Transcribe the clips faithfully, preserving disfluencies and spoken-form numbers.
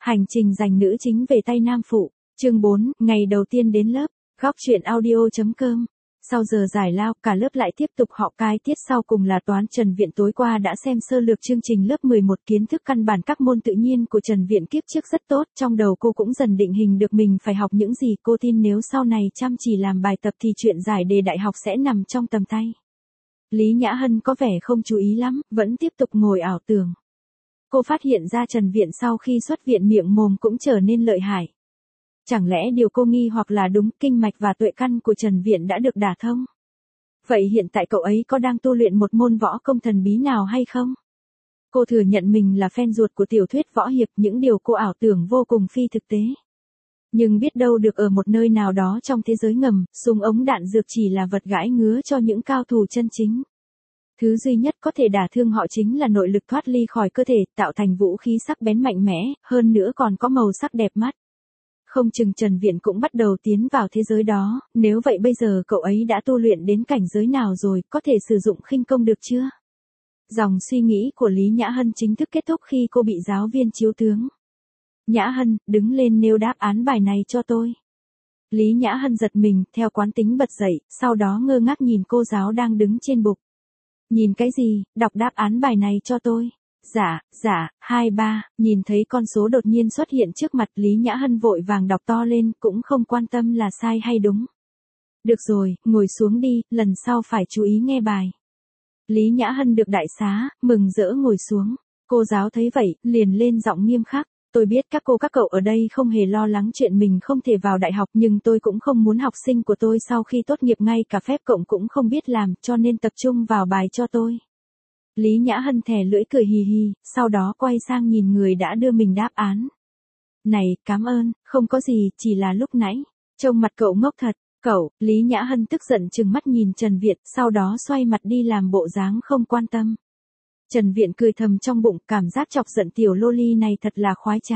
Hành trình giành nữ chính về tay nam phụ, chương bốn, ngày đầu tiên đến lớp, góc truyện audio.com. Sau giờ giải lao, cả lớp lại tiếp tục học cái tiết sau cùng là toán. Trần Viện tối qua đã xem sơ lược chương trình lớp mười một, kiến thức căn bản các môn tự nhiên của Trần Viện kiếp trước rất tốt, trong đầu cô cũng dần định hình được mình phải học những gì. Cô tin nếu sau này chăm chỉ làm bài tập thì chuyện giải đề đại học sẽ nằm trong tầm tay. Lý Nhã Hân có vẻ không chú ý lắm, vẫn tiếp tục ngồi ảo tưởng. Cô phát hiện ra Trần Viện sau khi xuất viện miệng mồm cũng trở nên lợi hại. Chẳng lẽ điều cô nghi hoặc là đúng, kinh mạch và tuệ căn của Trần Viện đã được đả thông? Vậy hiện tại cậu ấy có đang tu luyện một môn võ công thần bí nào hay không? Cô thừa nhận mình là fan ruột của tiểu thuyết võ hiệp, những điều cô ảo tưởng vô cùng phi thực tế. Nhưng biết đâu được ở một nơi nào đó trong thế giới ngầm, súng ống đạn dược chỉ là vật gãi ngứa cho những cao thủ chân chính. Thứ duy nhất có thể đả thương họ chính là nội lực thoát ly khỏi cơ thể, tạo thành vũ khí sắc bén mạnh mẽ, hơn nữa còn có màu sắc đẹp mắt. Không chừng Trần Viện cũng bắt đầu tiến vào thế giới đó, nếu vậy bây giờ cậu ấy đã tu luyện đến cảnh giới nào rồi, có thể sử dụng khinh công được chưa? Dòng suy nghĩ của Lý Nhã Hân chính thức kết thúc khi cô bị giáo viên chiếu tướng. Nhã Hân, đứng lên nêu đáp án bài này cho tôi. Lý Nhã Hân giật mình, theo quán tính bật dậy, sau đó ngơ ngác nhìn cô giáo đang đứng trên bục. Nhìn cái gì, đọc đáp án bài này cho tôi. Dạ, dạ, hai ba, nhìn thấy con số đột nhiên xuất hiện trước mặt, Lý Nhã Hân vội vàng đọc to lên, cũng không quan tâm là sai hay đúng. Được rồi, ngồi xuống đi, lần sau phải chú ý nghe bài. Lý Nhã Hân được đại xá, mừng rỡ ngồi xuống. Cô giáo thấy vậy, liền lên giọng nghiêm khắc. Tôi biết các cô các cậu ở đây không hề lo lắng chuyện mình không thể vào đại học, nhưng tôi cũng không muốn học sinh của tôi sau khi tốt nghiệp ngay cả phép cộng cũng không biết làm, cho nên tập trung vào bài cho tôi. Lý Nhã Hân thè lưỡi cười hì hì, sau đó quay sang nhìn người đã đưa mình đáp án. Này, cảm ơn, không có gì, chỉ là lúc nãy. Trông mặt cậu ngốc thật, cậu, Lý Nhã Hân tức giận trừng mắt nhìn Trần Viện, sau đó xoay mặt đi làm bộ dáng không quan tâm. Trần Viện cười thầm trong bụng, cảm giác chọc giận tiểu loli này thật là khoái trá.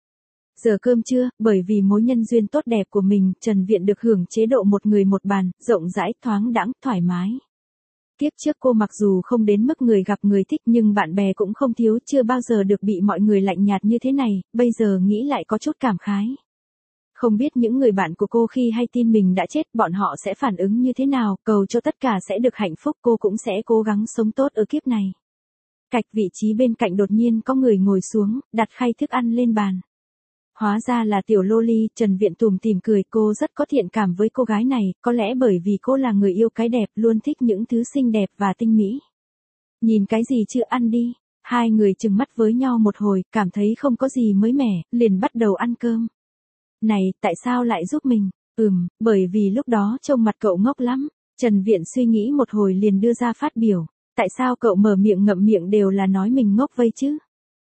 Giờ cơm trưa, bởi vì mối nhân duyên tốt đẹp của mình, Trần Viện được hưởng chế độ một người một bàn, rộng rãi, thoáng đãng, thoải mái. Kiếp trước cô mặc dù không đến mức người gặp người thích nhưng bạn bè cũng không thiếu, chưa bao giờ được bị mọi người lạnh nhạt như thế này, bây giờ nghĩ lại có chút cảm khái. Không biết những người bạn của cô khi hay tin mình đã chết, bọn họ sẽ phản ứng như thế nào, cầu cho tất cả sẽ được hạnh phúc, cô cũng sẽ cố gắng sống tốt ở kiếp này. Cạch, vị trí bên cạnh đột nhiên có người ngồi xuống, đặt khay thức ăn lên bàn. Hóa ra là tiểu loli, Trần Viện tủm tỉm cười, cô rất có thiện cảm với cô gái này, có lẽ bởi vì cô là người yêu cái đẹp, luôn thích những thứ xinh đẹp và tinh mỹ. Nhìn cái gì chứ, ăn đi. Hai người trừng mắt với nhau một hồi, cảm thấy không có gì mới mẻ, liền bắt đầu ăn cơm. Này, tại sao lại giúp mình? Ừm, bởi vì lúc đó trông mặt cậu ngốc lắm. Trần Viện suy nghĩ một hồi liền đưa ra phát biểu. Tại sao cậu mở miệng ngậm miệng đều là nói mình ngốc vây chứ?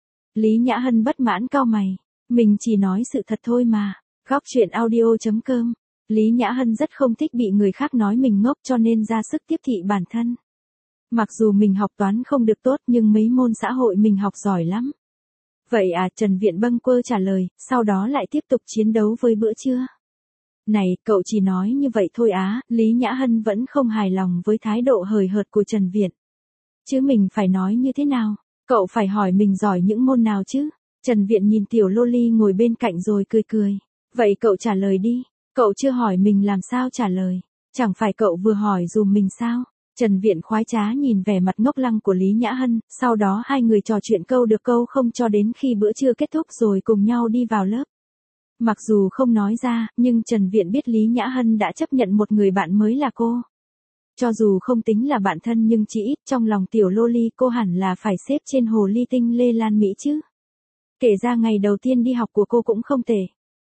Lý Nhã Hân bất mãn cau mày. Mình chỉ nói sự thật thôi mà. Góc truyện audio.com. Lý Nhã Hân rất không thích bị người khác nói mình ngốc cho nên ra sức tiếp thị bản thân. Mặc dù mình học toán không được tốt nhưng mấy môn xã hội mình học giỏi lắm. Vậy à, Trần Viện bâng quơ trả lời, sau đó lại tiếp tục chiến đấu với bữa trưa. Này, cậu chỉ nói như vậy thôi á, Lý Nhã Hân vẫn không hài lòng với thái độ hời hợt của Trần Viện. Chứ mình phải nói như thế nào? Cậu phải hỏi mình giỏi những môn nào chứ? Trần Viện nhìn tiểu loli ngồi bên cạnh rồi cười cười. Vậy cậu trả lời đi. Cậu chưa hỏi mình làm sao trả lời. Chẳng phải cậu vừa hỏi dùm mình sao? Trần Viện khoái trá nhìn vẻ mặt ngốc lăng của Lý Nhã Hân, sau đó hai người trò chuyện câu được câu không cho đến khi bữa trưa kết thúc rồi cùng nhau đi vào lớp. Mặc dù không nói ra, nhưng Trần Viện biết Lý Nhã Hân đã chấp nhận một người bạn mới là cô. Cho dù không tính là bạn thân nhưng chỉ ít trong lòng tiểu loli cô hẳn là phải xếp trên hồ ly tinh Lê Lan Mỹ chứ. Kể ra ngày đầu tiên đi học của cô cũng không tệ.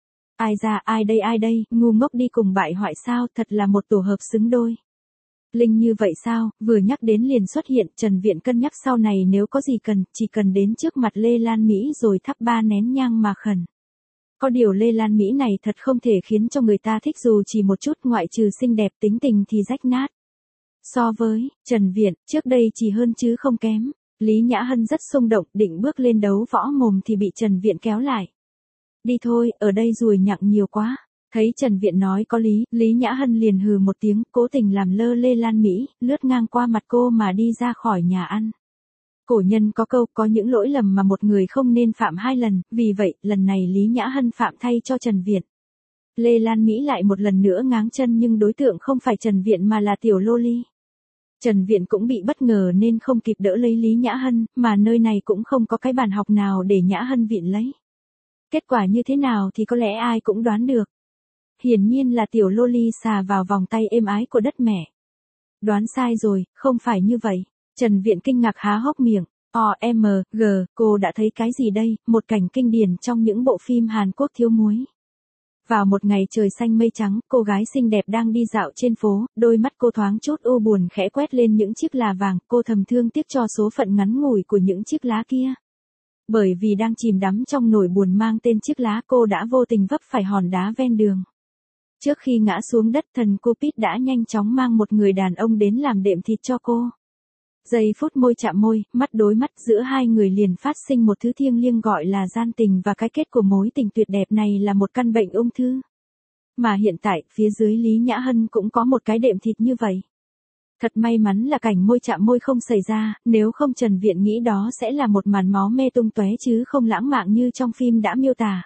Ai ra, ai đây ai đây, ngu ngốc đi cùng bại hoại sao, thật là một tổ hợp xứng đôi. Linh như vậy sao, vừa nhắc đến liền xuất hiện, Trần Viện cân nhắc sau này nếu có gì cần, chỉ cần đến trước mặt Lê Lan Mỹ rồi thắp ba nén nhang mà khẩn. Có điều Lê Lan Mỹ này thật không thể khiến cho người ta thích dù chỉ một chút, ngoại trừ xinh đẹp tính tình thì rách nát. So với Trần Viện, trước đây chỉ hơn chứ không kém. Lý Nhã Hân rất xung động, định bước lên đấu võ mồm thì bị Trần Viện kéo lại. Đi thôi, ở đây ruồi nhặng nhiều quá. Thấy Trần Viện nói có lý, Lý Nhã Hân liền hừ một tiếng, cố tình làm lơ Lê Lan Mỹ, lướt ngang qua mặt cô mà đi ra khỏi nhà ăn. Cổ nhân có câu, có những lỗi lầm mà một người không nên phạm hai lần, vì vậy, lần này Lý Nhã Hân phạm thay cho Trần Viện. Lê Lan Mỹ lại một lần nữa ngáng chân nhưng đối tượng không phải Trần Viện mà là tiểu loli. Trần Viện cũng bị bất ngờ nên không kịp đỡ lấy Lý Nhã Hân, mà nơi này cũng không có cái bàn học nào để Nhã Hân viện lấy. Kết quả như thế nào thì có lẽ ai cũng đoán được. Hiển nhiên là tiểu loli xà vào vòng tay êm ái của đất mẹ. Đoán sai rồi, không phải như vậy. Trần Viện kinh ngạc há hốc miệng. O M G, cô đã thấy cái gì đây? Một cảnh kinh điển trong những bộ phim Hàn Quốc thiếu muối. Vào một ngày trời xanh mây trắng, cô gái xinh đẹp đang đi dạo trên phố, đôi mắt cô thoáng chút u buồn khẽ quét lên những chiếc là vàng, cô thầm thương tiếc cho số phận ngắn ngủi của những chiếc lá kia. Bởi vì đang chìm đắm trong nỗi buồn mang tên chiếc lá, cô đã vô tình vấp phải hòn đá ven đường. Trước khi ngã xuống đất, thần Cupid đã nhanh chóng mang một người đàn ông đến làm đệm thịt cho cô. Giây phút môi chạm môi, mắt đối mắt giữa hai người liền phát sinh một thứ thiêng liêng gọi là gian tình, và cái kết của mối tình tuyệt đẹp này là một căn bệnh ung thư. Mà hiện tại, phía dưới Lý Nhã Hân cũng có một cái đệm thịt như vậy. Thật may mắn là cảnh môi chạm môi không xảy ra, nếu không Trần Viện nghĩ đó sẽ là một màn máu me tung tóe chứ không lãng mạn như trong phim đã miêu tả.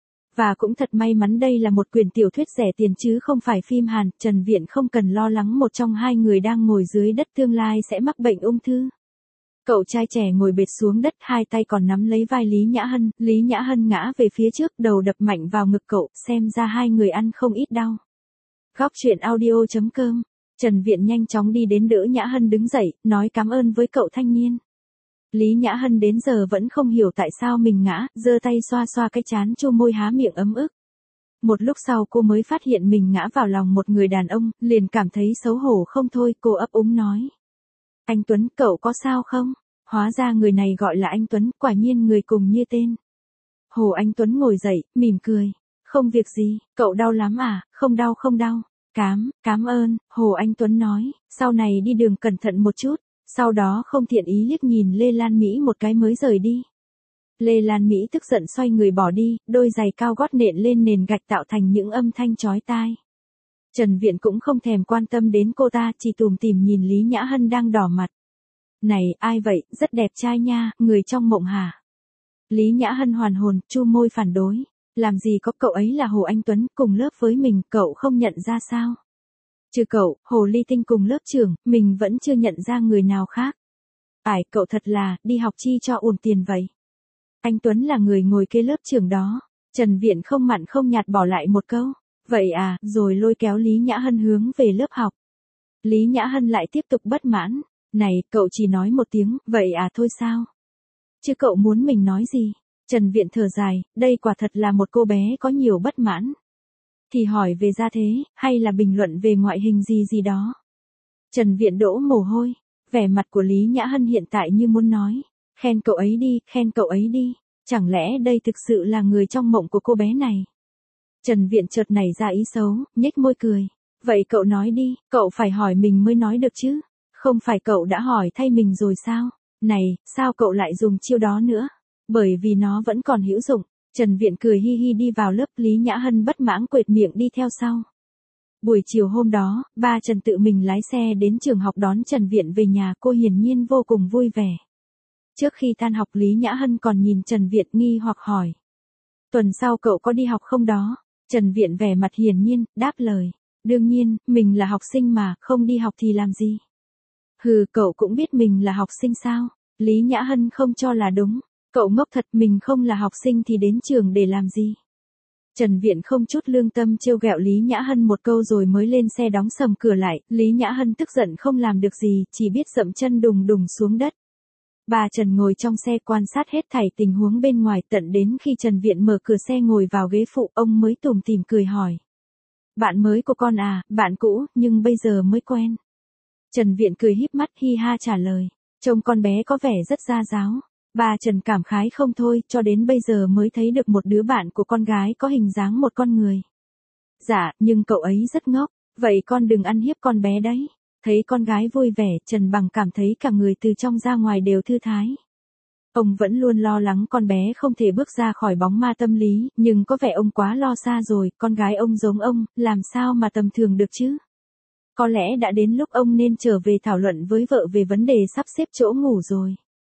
Và cũng thật may mắn đây là một quyển tiểu thuyết rẻ tiền chứ không phải phim Hàn, Trần Viện không cần lo lắng một trong hai người đang ngồi dưới đất tương lai sẽ mắc bệnh ung thư. Cậu trai trẻ ngồi bệt xuống đất, hai tay còn nắm lấy vai Lý Nhã Hân, Lý Nhã Hân ngã về phía trước, đầu đập mạnh vào ngực cậu, xem ra hai người ăn không ít đau. Góc truyện audio chấm com. Trần Viện nhanh chóng đi đến đỡ Nhã Hân đứng dậy, nói cảm ơn với cậu thanh niên. Lý Nhã Hân đến giờ vẫn không hiểu tại sao mình ngã, giơ tay xoa xoa cái trán chu môi há miệng ấm ức. Một lúc sau cô mới phát hiện mình ngã vào lòng một người đàn ông, liền cảm thấy xấu hổ không thôi, cô ấp úng nói. Anh Tuấn, cậu có sao không? Hóa ra người này gọi là anh Tuấn, quả nhiên người cùng như tên. Hồ Anh Tuấn ngồi dậy, mỉm cười. Không việc gì, cậu đau lắm à? Không đau không đau. Cám, cám ơn, Hồ Anh Tuấn nói, sau này đi đường cẩn thận một chút. Sau đó không thiện ý liếc nhìn Lê Lan Mỹ một cái mới rời đi. Lê Lan Mỹ tức giận xoay người bỏ đi, đôi giày cao gót nện lên nền gạch tạo thành những âm thanh chói tai. Trần Viện cũng không thèm quan tâm đến cô ta, chỉ tủm tỉm nhìn Lý Nhã Hân đang đỏ mặt. Này, ai vậy, rất đẹp trai nha, người trong mộng hả? Lý Nhã Hân hoàn hồn, chu môi phản đối. Làm gì có, cậu ấy là Hồ Anh Tuấn, cùng lớp với mình, cậu không nhận ra sao? Trừ cậu, Hồ Ly Tinh cùng lớp trưởng, mình vẫn chưa nhận ra người nào khác. Ải, cậu thật là, đi học chi cho uổng tiền vậy. Anh Tuấn là người ngồi kế lớp trưởng đó. Trần Viện không mặn không nhạt bỏ lại một câu. Vậy à, rồi lôi kéo Lý Nhã Hân hướng về lớp học. Lý Nhã Hân lại tiếp tục bất mãn. Này, cậu chỉ nói một tiếng, vậy à thôi sao? Chứ cậu muốn mình nói gì? Trần Viện thở dài, đây quả thật là một cô bé có nhiều bất mãn. Thì hỏi về gia thế, hay là bình luận về ngoại hình gì gì đó. Trần Viện đổ mồ hôi, vẻ mặt của Lý Nhã Hân hiện tại như muốn nói, khen cậu ấy đi, khen cậu ấy đi, chẳng lẽ đây thực sự là người trong mộng của cô bé này. Trần Viện chợt nảy ra ý xấu, nhếch môi cười, vậy cậu nói đi, cậu phải hỏi mình mới nói được chứ, không phải cậu đã hỏi thay mình rồi sao, này, sao cậu lại dùng chiêu đó nữa, bởi vì nó vẫn còn hữu dụng. Trần Viện cười hi hi đi vào lớp, Lý Nhã Hân bất mãn quệt miệng đi theo sau. Buổi chiều hôm đó, ba Trần tự mình lái xe đến trường học đón Trần Viện về nhà, cô hiển nhiên vô cùng vui vẻ. Trước khi tan học Lý Nhã Hân còn nhìn Trần Viện nghi hoặc hỏi. Tuần sau cậu có đi học không đó? Trần Viện vẻ mặt hiển nhiên, đáp lời. Đương nhiên, mình là học sinh mà, không đi học thì làm gì? Hừ, cậu cũng biết mình là học sinh sao? Lý Nhã Hân không cho là đúng. Cậu ngốc thật, mình không là học sinh thì đến trường để làm gì? Trần Viện không chút lương tâm trêu ghẹo Lý Nhã Hân một câu rồi mới lên xe đóng sầm cửa lại, Lý Nhã Hân tức giận không làm được gì, chỉ biết dậm chân đùng đùng xuống đất. Bà Trần ngồi trong xe quan sát hết thảy tình huống bên ngoài, tận đến khi Trần Viện mở cửa xe ngồi vào ghế phụ, ông mới tủm tỉm cười hỏi. Bạn mới của con à, bạn cũ, nhưng bây giờ mới quen. Trần Viện cười híp mắt hi ha trả lời, trông con bé có vẻ rất gia giáo. Bà Trần cảm khái không thôi, cho đến bây giờ mới thấy được một đứa bạn của con gái có hình dáng một con người. Dạ, nhưng cậu ấy rất ngốc, vậy con đừng ăn hiếp con bé đấy. Thấy con gái vui vẻ, Trần Bằng cảm thấy cả người từ trong ra ngoài đều thư thái. Ông vẫn luôn lo lắng con bé không thể bước ra khỏi bóng ma tâm lý, nhưng có vẻ ông quá lo xa rồi, con gái ông giống ông, làm sao mà tầm thường được chứ? Có lẽ đã đến lúc ông nên trở về thảo luận với vợ về vấn đề sắp xếp chỗ ngủ rồi.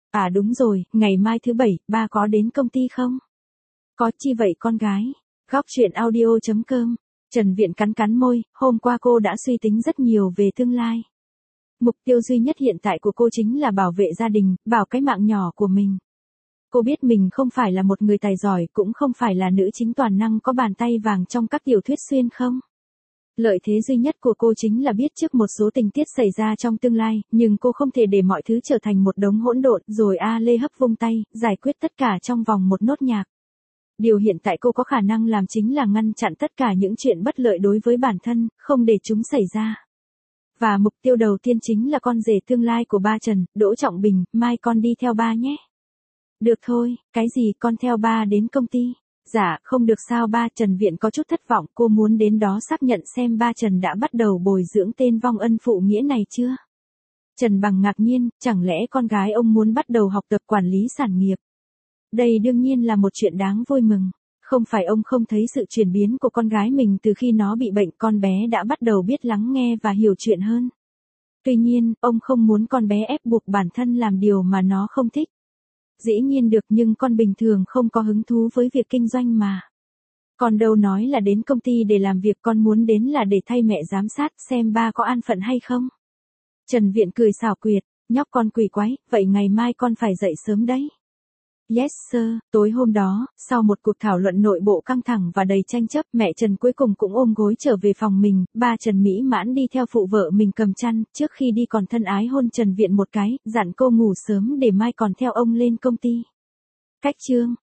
À đúng rồi, ngày mai thứ bảy, ba có đến công ty không? Có chi vậy con gái? Góc chuyện audio.com. Trần Viện cắn cắn môi, hôm qua cô đã suy tính rất nhiều về tương lai. Mục tiêu duy nhất hiện tại của cô chính là bảo vệ gia đình, bảo cái mạng nhỏ của mình. Cô biết mình không phải là một người tài giỏi, cũng không phải là nữ chính toàn năng có bàn tay vàng trong các tiểu thuyết xuyên không. Lợi thế duy nhất của cô chính là biết trước một số tình tiết xảy ra trong tương lai, nhưng cô không thể để mọi thứ trở thành một đống hỗn độn rồi A Lê hấp vung tay, giải quyết tất cả trong vòng một nốt nhạc. Điều hiện tại cô có khả năng làm chính là ngăn chặn tất cả những chuyện bất lợi đối với bản thân, không để chúng xảy ra. Và mục tiêu đầu tiên chính là con rể tương lai của ba Trần, Đỗ Trọng Bình, mai con đi theo ba nhé. Được thôi, cái gì con theo ba đến công ty? Dạ, không được sao ba. Trần Viện có chút thất vọng, cô muốn đến đó xác nhận xem ba Trần đã bắt đầu bồi dưỡng tên vong ân phụ nghĩa này chưa? Trần Bằng ngạc nhiên, chẳng lẽ con gái ông muốn bắt đầu học tập quản lý sản nghiệp? Đây đương nhiên là một chuyện đáng vui mừng. Không phải ông không thấy sự chuyển biến của con gái mình từ khi nó bị bệnh, con bé đã bắt đầu biết lắng nghe và hiểu chuyện hơn. Tuy nhiên, ông không muốn con bé ép buộc bản thân làm điều mà nó không thích. Dĩ nhiên được, nhưng con bình thường không có hứng thú với việc kinh doanh mà. Con đâu nói là đến công ty để làm việc, con muốn đến là để thay mẹ giám sát xem ba có an phận hay không. Trần Viện cười xảo quyệt, nhóc con quỷ quái, vậy ngày mai con phải dậy sớm đấy. Yes sir. Tối hôm đó, sau một cuộc thảo luận nội bộ căng thẳng và đầy tranh chấp, mẹ Trần cuối cùng cũng ôm gối trở về phòng mình, ba Trần mỹ mãn đi theo phụ vợ mình cầm chăn, trước khi đi còn thân ái hôn Trần Viện một cái, dặn cô ngủ sớm để mai còn theo ông lên công ty. Cách chương